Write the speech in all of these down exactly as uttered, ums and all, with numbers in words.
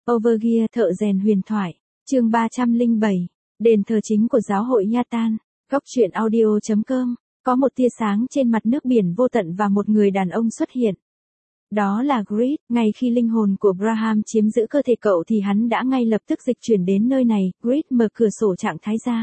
Overgear thợ rèn huyền thoại, chương ba trăm lẻ bảy, đền thờ chính của giáo hội Yatan, góc truyện audio chấm com, có một tia sáng trên mặt nước biển vô tận và một người đàn ông xuất hiện. Đó là Grid, ngay khi linh hồn của Braham chiếm giữ cơ thể cậu thì hắn đã ngay lập tức dịch chuyển đến nơi này. Grid mở cửa sổ trạng thái ra.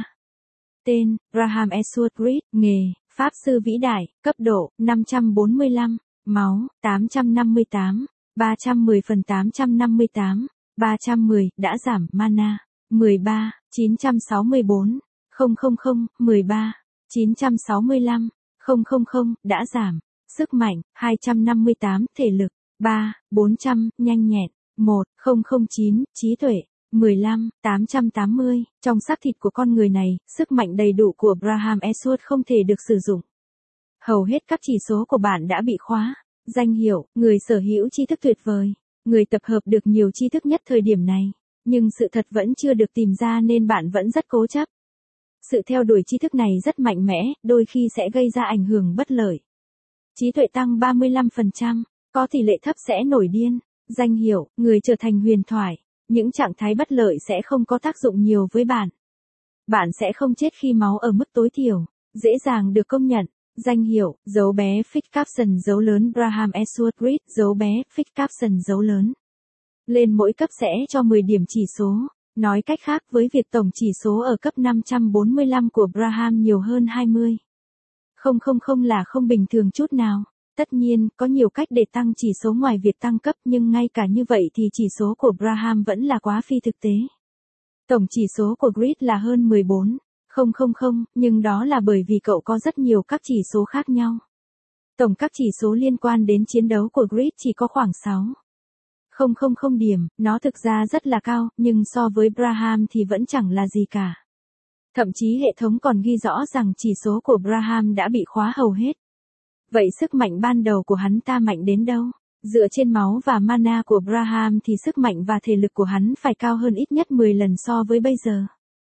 Tên, Braham Esward Grid, nghề, Pháp sư vĩ đại, cấp độ, năm trăm bốn mươi lăm, máu, tám trăm năm mươi tám, ba trăm mười phần tám trăm năm mươi tám, ba trăm mười, đã giảm, mana, mười ba, chín trăm sáu mươi tư, không không không, mười ba, chín trăm sáu mươi lăm, không không không, đã giảm. Sức mạnh, hai trăm năm mươi tám, thể lực, ba, bốn trăm, nhanh nhẹn, một, không không chín, trí tuệ, mười lăm, tám trăm tám mươi, trong xác thịt của con người này, sức mạnh đầy đủ của Braham Esward không thể được sử dụng. Hầu hết các chỉ số của bạn đã bị khóa. Danh hiệu, người sở hữu tri thức tuyệt vời, người tập hợp được nhiều tri thức nhất thời điểm này, nhưng sự thật vẫn chưa được tìm ra nên bạn vẫn rất cố chấp. Sự theo đuổi tri thức này rất mạnh mẽ, đôi khi sẽ gây ra ảnh hưởng bất lợi. Trí tuệ tăng ba mươi lăm phần trăm, có tỷ lệ thấp sẽ nổi điên. Danh hiệu, người trở thành huyền thoại, những trạng thái bất lợi sẽ không có tác dụng nhiều với bạn. Bạn sẽ không chết khi máu ở mức tối thiểu, dễ dàng được công nhận. Danh hiệu, dấu bé Fix Caption dấu lớn Braham Esward Grid, dấu bé Fix Caption dấu lớn. Lên mỗi cấp sẽ cho mười điểm chỉ số. Nói cách khác với việc tổng chỉ số ở cấp năm trăm bốn mươi lăm của Braham nhiều hơn hai mươi. Không không không là không bình thường chút nào. Tất nhiên, có nhiều cách để tăng chỉ số ngoài việc tăng cấp nhưng ngay cả như vậy thì chỉ số của Braham vẫn là quá phi thực tế. Tổng chỉ số của Grid là hơn mười bốn. Không không không, nhưng đó là bởi vì cậu có rất nhiều các chỉ số khác nhau. Tổng các chỉ số liên quan đến chiến đấu của Grid chỉ có khoảng sáu. Không không không điểm, nó thực ra rất là cao, nhưng so với Braham thì vẫn chẳng là gì cả. Thậm chí hệ thống còn ghi rõ rằng chỉ số của Braham đã bị khóa hầu hết. Vậy sức mạnh ban đầu của hắn ta mạnh đến đâu? Dựa trên máu và mana của Braham thì sức mạnh và thể lực của hắn phải cao hơn ít nhất mười lần so với bây giờ.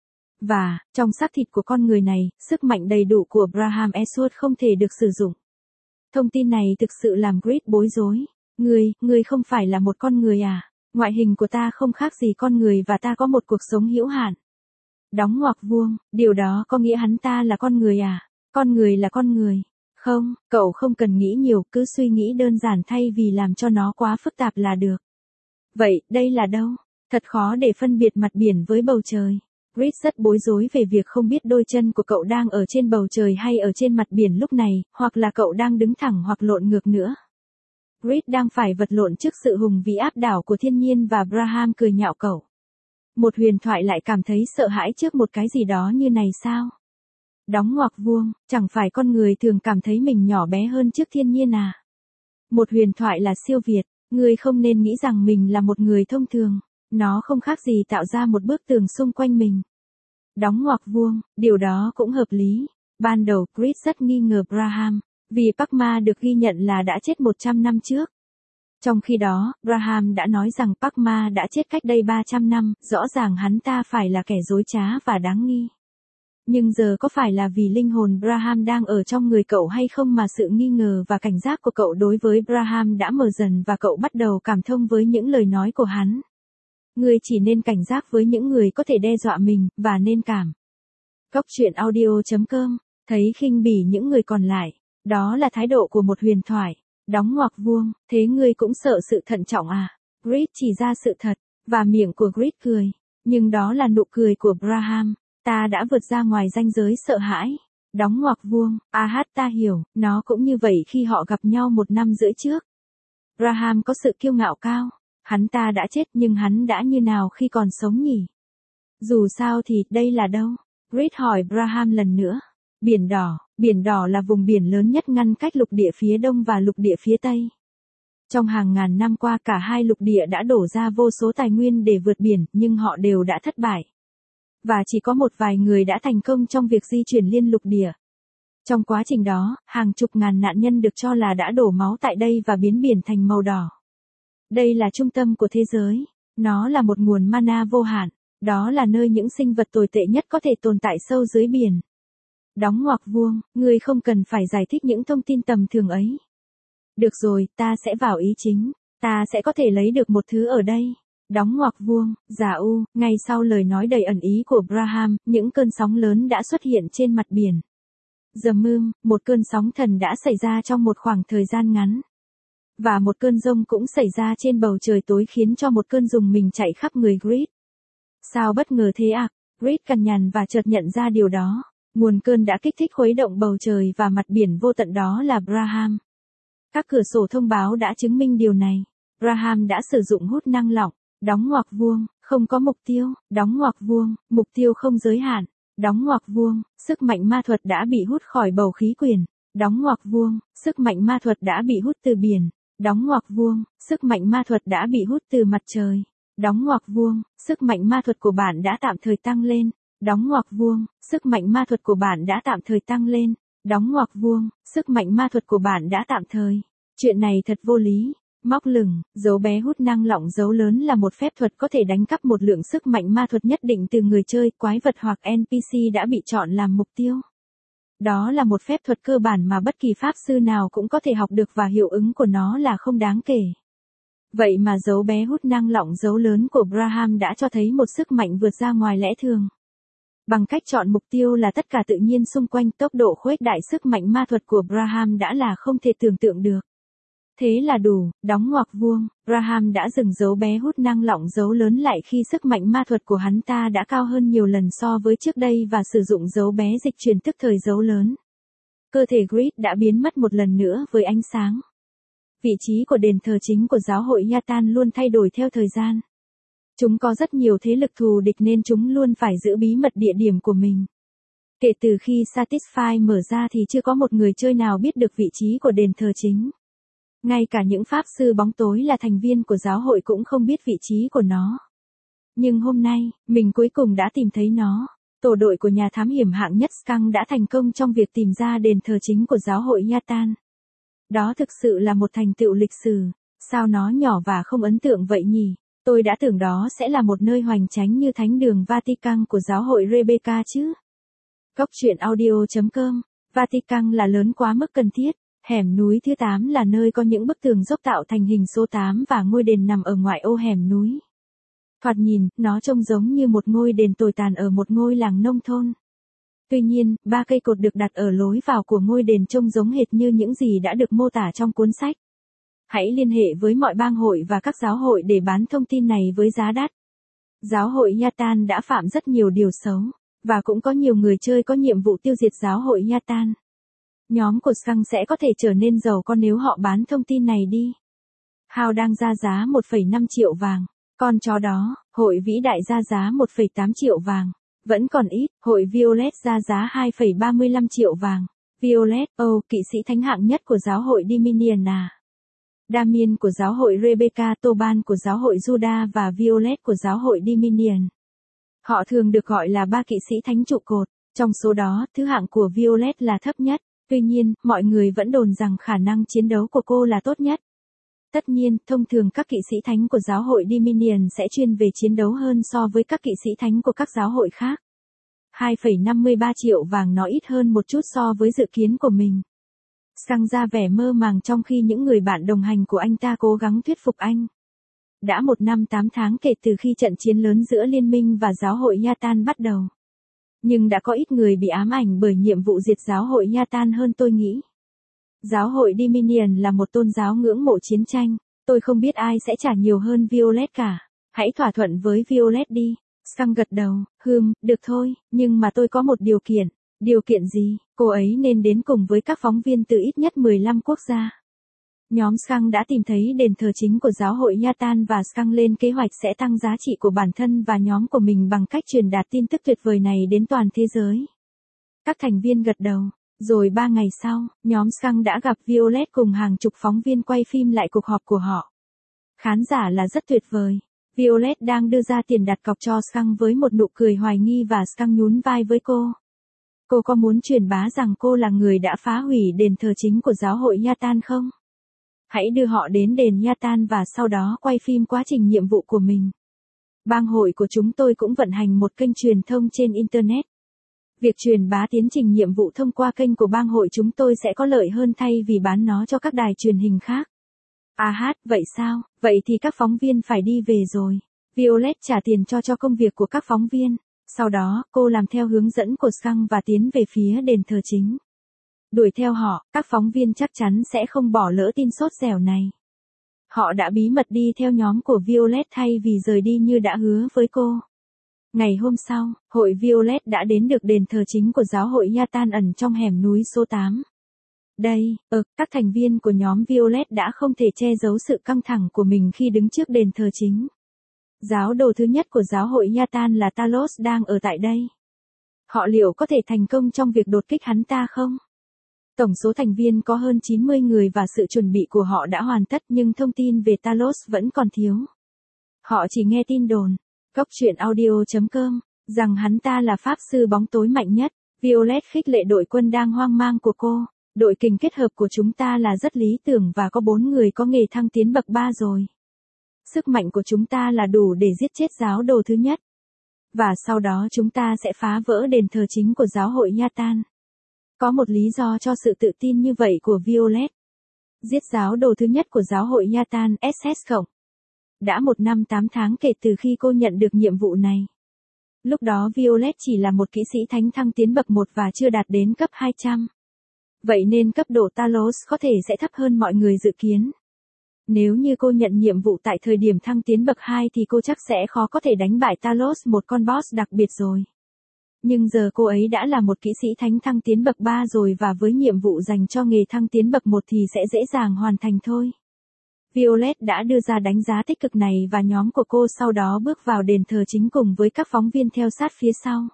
Và, trong xác thịt của con người này, sức mạnh đầy đủ của Braham Esward không thể được sử dụng. Thông tin này thực sự làm Grid bối rối. Ngươi, ngươi không phải là một con người à? Ngoại hình của ta không khác gì con người và ta có một cuộc sống hữu hạn. Đóng ngoặc vuông, điều đó có nghĩa hắn ta là con người à? Con người là con người. Không, cậu không cần nghĩ nhiều, cứ suy nghĩ đơn giản thay vì làm cho nó quá phức tạp là được. Vậy, đây là đâu? Thật khó để phân biệt mặt biển với bầu trời. Grid rất bối rối về việc không biết đôi chân của cậu đang ở trên bầu trời hay ở trên mặt biển lúc này, hoặc là cậu đang đứng thẳng hoặc lộn ngược nữa. Grid đang phải vật lộn trước sự hùng vĩ áp đảo của thiên nhiên và Braham cười nhạo cậu. Một huyền thoại lại cảm thấy sợ hãi trước một cái gì đó như này sao? Đóng ngoặc vuông, chẳng phải con người thường cảm thấy mình nhỏ bé hơn trước thiên nhiên à? Một huyền thoại là siêu việt, ngươi không nên nghĩ rằng mình là một người thông thường. Nó không khác gì tạo ra một bức tường xung quanh mình. Đóng ngoặc vuông, điều đó cũng hợp lý. Ban đầu, Grid rất nghi ngờ Braham, vì Padma được ghi nhận là đã chết một trăm năm trước. Trong khi đó, Braham đã nói rằng Padma đã chết cách đây ba trăm năm, rõ ràng hắn ta phải là kẻ dối trá và đáng nghi. Nhưng giờ có phải là vì linh hồn Braham đang ở trong người cậu hay không mà sự nghi ngờ và cảnh giác của cậu đối với Braham đã mở dần và cậu bắt đầu cảm thông với những lời nói của hắn? Ngươi chỉ nên cảnh giác với những người có thể đe dọa mình, và nên cảm. Góc truyện audio chấm com, thấy khinh bỉ những người còn lại. Đó là thái độ của một huyền thoại. Đóng ngoặc vuông, thế ngươi cũng sợ sự thận trọng à? Grid chỉ ra sự thật, và miệng của Grid cười. Nhưng đó là nụ cười của Braham. Ta đã vượt ra ngoài ranh giới sợ hãi. Đóng ngoặc vuông, a hát ta hiểu, nó cũng như vậy khi họ gặp nhau một năm rưỡi trước. Braham có sự kiêu ngạo cao. Hắn ta đã chết nhưng hắn đã như nào khi còn sống nhỉ? Dù sao thì, đây là đâu? Grid hỏi Braham lần nữa. Biển Đỏ, Biển Đỏ là vùng biển lớn nhất ngăn cách lục địa phía đông và lục địa phía tây. Trong hàng ngàn năm qua cả hai lục địa đã đổ ra vô số tài nguyên để vượt biển, nhưng họ đều đã thất bại. Và chỉ có một vài người đã thành công trong việc di chuyển liên lục địa. Trong quá trình đó, hàng chục ngàn nạn nhân được cho là đã đổ máu tại đây và biến biển thành màu đỏ. Đây là trung tâm của thế giới. Nó là một nguồn mana vô hạn. Đó là nơi những sinh vật tồi tệ nhất có thể tồn tại sâu dưới biển. Đóng ngoặc vuông, ngươi không cần phải giải thích những thông tin tầm thường ấy. Được rồi, ta sẽ vào ý chính. Ta sẽ có thể lấy được một thứ ở đây. Đóng ngoặc vuông, giả u, ngay sau lời nói đầy ẩn ý của Braham, những cơn sóng lớn đã xuất hiện trên mặt biển. The Moon, một cơn sóng thần đã xảy ra trong một khoảng thời gian ngắn. Và một cơn giông cũng xảy ra trên bầu trời tối khiến cho một cơn rùng mình chạy khắp người Grid. Sao bất ngờ thế ạ? À? Grid cằn nhằn và chợt nhận ra điều đó. Nguồn cơn đã kích thích khuấy động bầu trời và mặt biển vô tận đó là Braham. Các cửa sổ thông báo đã chứng minh điều này. Braham đã sử dụng hút năng lỏng, đóng ngoặc vuông, không có mục tiêu, đóng ngoặc vuông, mục tiêu không giới hạn, đóng ngoặc vuông, sức mạnh ma thuật đã bị hút khỏi bầu khí quyển, đóng ngoặc vuông, sức mạnh ma thuật đã bị hút từ biển, đóng ngoặc vuông, sức mạnh ma thuật đã bị hút từ mặt trời, đóng ngoặc vuông, sức mạnh ma thuật của bạn đã tạm thời tăng lên, đóng ngoặc vuông, sức mạnh ma thuật của bạn đã tạm thời tăng lên, đóng ngoặc vuông, sức mạnh ma thuật của bạn đã tạm thời. Chuyện này thật vô lý. Móc lửng, dấu bé hút năng lỏng dấu lớn là một phép thuật có thể đánh cắp một lượng sức mạnh ma thuật nhất định từ người chơi, quái vật hoặc en pê xê đã bị chọn làm mục tiêu. Đó là một phép thuật cơ bản mà bất kỳ pháp sư nào cũng có thể học được và hiệu ứng của nó là không đáng kể. Vậy mà dấu bé hút năng lỏng dấu lớn của Braham đã cho thấy một sức mạnh vượt ra ngoài lẽ thường. Bằng cách chọn mục tiêu là tất cả tự nhiên xung quanh, tốc độ khuếch đại sức mạnh ma thuật của Braham đã là không thể tưởng tượng được. Thế là đủ, đóng ngoặc vuông, Braham đã dừng dấu bé hút năng lỏng dấu lớn lại khi sức mạnh ma thuật của hắn ta đã cao hơn nhiều lần so với trước đây và sử dụng dấu bé dịch chuyển tức thời dấu lớn. Cơ thể Grid đã biến mất một lần nữa với ánh sáng. Vị trí của đền thờ chính của giáo hội Yatan luôn thay đổi theo thời gian. Chúng có rất nhiều thế lực thù địch nên chúng luôn phải giữ bí mật địa điểm của mình. Kể từ khi Satisfy mở ra thì chưa có một người chơi nào biết được vị trí của đền thờ chính. Ngay cả những pháp sư bóng tối là thành viên của giáo hội cũng không biết vị trí của nó. Nhưng hôm nay, mình cuối cùng đã tìm thấy nó. Tổ đội của nhà thám hiểm hạng nhất Skunk đã thành công trong việc tìm ra đền thờ chính của giáo hội Yatan. Đó thực sự là một thành tựu lịch sử. Sao nó nhỏ và không ấn tượng vậy nhỉ? Tôi đã tưởng đó sẽ là một nơi hoành tráng như thánh đường Vatican của giáo hội Rebecca chứ. Góc truyện audio chấm com. Vatican là lớn quá mức cần thiết. Hẻm núi thứ tám là nơi có những bức tường dốc tạo thành hình số tám và ngôi đền nằm ở ngoại ô hẻm núi. Thoạt nhìn, nó trông giống như một ngôi đền tồi tàn ở một ngôi làng nông thôn. Tuy nhiên, ba cây cột được đặt ở lối vào của ngôi đền trông giống hệt như những gì đã được mô tả trong cuốn sách. Hãy liên hệ với mọi bang hội và các giáo hội để bán thông tin này với giá đắt. Giáo hội Yatan đã phạm rất nhiều điều xấu, và cũng có nhiều người chơi có nhiệm vụ tiêu diệt giáo hội Yatan. Nhóm của Skunk sẽ có thể trở nên giàu có nếu họ bán thông tin này đi. Hao đang ra giá một phẩy năm triệu vàng. Con chó đó, hội vĩ đại ra giá một phẩy tám triệu vàng. Vẫn còn ít, hội Violet ra giá hai phẩy ba mươi lăm triệu vàng. Violet, oh, kỵ sĩ thánh hạng nhất của giáo hội Dominion à. Damien của giáo hội Rebecca, Toban của giáo hội Judah và Violet của giáo hội Dominion. Họ thường được gọi là ba kỵ sĩ thánh trụ cột. Trong số đó, thứ hạng của Violet là thấp nhất. Tuy nhiên, mọi người vẫn đồn rằng khả năng chiến đấu của cô là tốt nhất. Tất nhiên, thông thường các kỵ sĩ thánh của giáo hội Dominion sẽ chuyên về chiến đấu hơn so với các kỵ sĩ thánh của các giáo hội khác. hai phẩy năm mươi ba triệu vàng nó ít hơn một chút so với dự kiến của mình. Skunk ra vẻ mơ màng trong khi những người bạn đồng hành của anh ta cố gắng thuyết phục anh. Đã một năm tám tháng kể từ khi trận chiến lớn giữa Liên minh và giáo hội Yatan bắt đầu. Nhưng đã có ít người bị ám ảnh bởi nhiệm vụ diệt giáo hội Yatan hơn tôi nghĩ. Giáo hội Dominion là một tôn giáo ngưỡng mộ chiến tranh, tôi không biết ai sẽ trả nhiều hơn Violet cả. Hãy thỏa thuận với Violet đi. Skunk gật đầu, hừm, được thôi, nhưng mà tôi có một điều kiện. Điều kiện gì? Cô ấy nên đến cùng với các phóng viên từ ít nhất mười lăm quốc gia. Nhóm Skunk đã tìm thấy đền thờ chính của giáo hội Yatan và Skunk lên kế hoạch sẽ tăng giá trị của bản thân và nhóm của mình bằng cách truyền đạt tin tức tuyệt vời này đến toàn thế giới. Các thành viên gật đầu. Rồi ba ngày sau, nhóm Skunk đã gặp Violet cùng hàng chục phóng viên quay phim lại cuộc họp của họ. Khán giả là rất tuyệt vời. Violet đang đưa ra tiền đặt cọc cho Skunk với một nụ cười hoài nghi và Skunk nhún vai với cô. Cô có muốn truyền bá rằng cô là người đã phá hủy đền thờ chính của giáo hội Yatan không? Hãy đưa họ đến đền Yatan và sau đó quay phim quá trình nhiệm vụ của mình. Bang hội của chúng tôi cũng vận hành một kênh truyền thông trên Internet. Việc truyền bá tiến trình nhiệm vụ thông qua kênh của bang hội chúng tôi sẽ có lợi hơn thay vì bán nó cho các đài truyền hình khác. À hát, vậy sao? Vậy thì các phóng viên phải đi về rồi. Violet trả tiền cho cho công việc của các phóng viên. Sau đó, cô làm theo hướng dẫn của Skunk và tiến về phía đền thờ chính. Đuổi theo họ, các phóng viên chắc chắn sẽ không bỏ lỡ tin sốt dẻo này. Họ đã bí mật đi theo nhóm của Violet thay vì rời đi như đã hứa với cô. Ngày hôm sau, hội Violet đã đến được đền thờ chính của giáo hội Yatan ẩn trong hẻm núi số tám. Đây, ờ, các thành viên của nhóm Violet đã không thể che giấu sự căng thẳng của mình khi đứng trước đền thờ chính. Giáo đồ thứ nhất của giáo hội Yatan là Talos đang ở tại đây. Họ liệu có thể thành công trong việc đột kích hắn ta không? Tổng số thành viên có hơn chín mươi người và sự chuẩn bị của họ đã hoàn tất nhưng thông tin về Talos vẫn còn thiếu. Họ chỉ nghe tin đồn, góc truyện audio chấm com, rằng hắn ta là pháp sư bóng tối mạnh nhất. Violet khích lệ đội quân đang hoang mang của cô. Đội kình kết hợp của chúng ta là rất lý tưởng và có bốn người có nghề thăng tiến bậc ba rồi. Sức mạnh của chúng ta là đủ để giết chết giáo đồ thứ nhất. Và sau đó chúng ta sẽ phá vỡ đền thờ chính của giáo hội Yatan. Có một lý do cho sự tự tin như vậy của Violet. Giết giáo đồ thứ nhất của giáo hội Yatan ét ét cộng. Đã một năm tám tháng kể từ khi cô nhận được nhiệm vụ này. Lúc đó Violet chỉ là một kỹ sĩ thánh thăng tiến bậc một và chưa đạt đến cấp hai trăm. Vậy nên cấp độ Talos có thể sẽ thấp hơn mọi người dự kiến. Nếu như cô nhận nhiệm vụ tại thời điểm thăng tiến bậc hai thì cô chắc sẽ khó có thể đánh bại Talos, một con boss đặc biệt rồi. Nhưng giờ cô ấy đã là một kỹ sĩ thánh thăng tiến bậc ba rồi và với nhiệm vụ dành cho nghề thăng tiến bậc một thì sẽ dễ dàng hoàn thành thôi. Violet đã đưa ra đánh giá tích cực này và nhóm của cô sau đó bước vào đền thờ chính cùng với các phóng viên theo sát phía sau.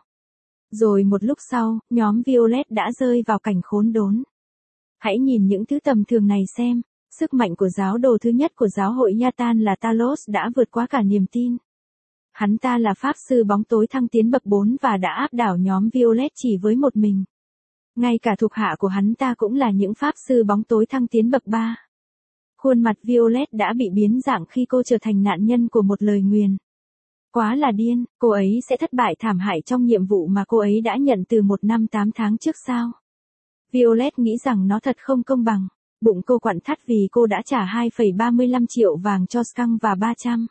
Rồi một lúc sau, nhóm Violet đã rơi vào cảnh khốn đốn. Hãy nhìn những thứ tầm thường này xem, sức mạnh của giáo đồ thứ nhất của giáo hội Yatan là Talos đã vượt quá cả niềm tin. Hắn ta là pháp sư bóng tối thăng tiến bậc bốn và đã áp đảo nhóm Violet chỉ với một mình. Ngay cả thuộc hạ của hắn ta cũng là những pháp sư bóng tối thăng tiến bậc ba. Khuôn mặt Violet đã bị biến dạng khi cô trở thành nạn nhân của một lời nguyền. Quá là điên, cô ấy sẽ thất bại thảm hại trong nhiệm vụ mà cô ấy đã nhận từ một năm tám tháng trước sao? Violet nghĩ rằng nó thật không công bằng. Bụng cô quặn thắt vì cô đã trả hai phẩy ba mươi lăm triệu vàng cho Skunk và ba trăm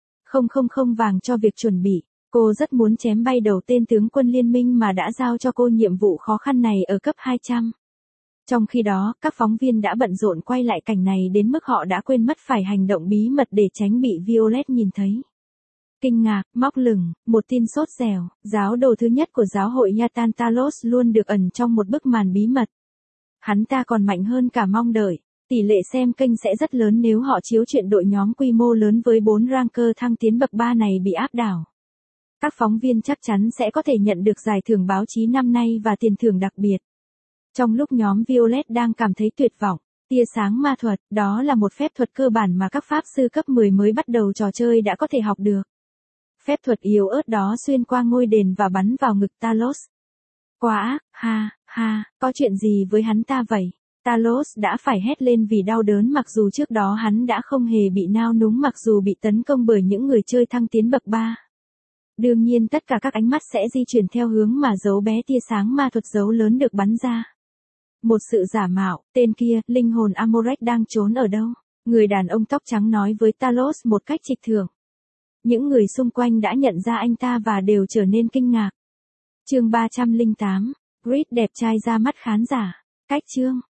nghìn vàng cho việc chuẩn bị. Cô rất muốn chém bay đầu tên tướng quân liên minh mà đã giao cho cô nhiệm vụ khó khăn này ở cấp hai trăm. Trong khi đó, các phóng viên đã bận rộn quay lại cảnh này đến mức họ đã quên mất phải hành động bí mật để tránh bị Violet nhìn thấy. Kinh ngạc, móc lửng, một tin sốt dẻo, giáo đồ thứ nhất của giáo hội Yatan Talos luôn được ẩn trong một bức màn bí mật. Hắn ta còn mạnh hơn cả mong đợi. Tỷ lệ xem kênh sẽ rất lớn nếu họ chiếu chuyện đội nhóm quy mô lớn với bốn ranker thăng tiến bậc ba này bị áp đảo. Các phóng viên chắc chắn sẽ có thể nhận được giải thưởng báo chí năm nay và tiền thưởng đặc biệt. Trong lúc nhóm Violet đang cảm thấy tuyệt vọng, tia sáng ma thuật, đó là một phép thuật cơ bản mà các pháp sư cấp mười mới bắt đầu trò chơi đã có thể học được. Phép thuật yếu ớt đó xuyên qua ngôi đền và bắn vào ngực Talos. Quá ác, ha, ha, có chuyện gì với hắn ta vậy? Talos đã phải hét lên vì đau đớn mặc dù trước đó hắn đã không hề bị nao núng mặc dù bị tấn công bởi những người chơi thăng tiến bậc ba. Đương nhiên tất cả các ánh mắt sẽ di chuyển theo hướng mà dấu bé tia sáng ma thuật dấu lớn được bắn ra. Một sự giả mạo, tên kia, linh hồn Amorek đang trốn ở đâu? Người đàn ông tóc trắng nói với Talos một cách trịch thượng. Những người xung quanh đã nhận ra anh ta và đều trở nên kinh ngạc. Chương ba trăm lẻ tám, Grid đẹp trai ra mắt khán giả. Cách chương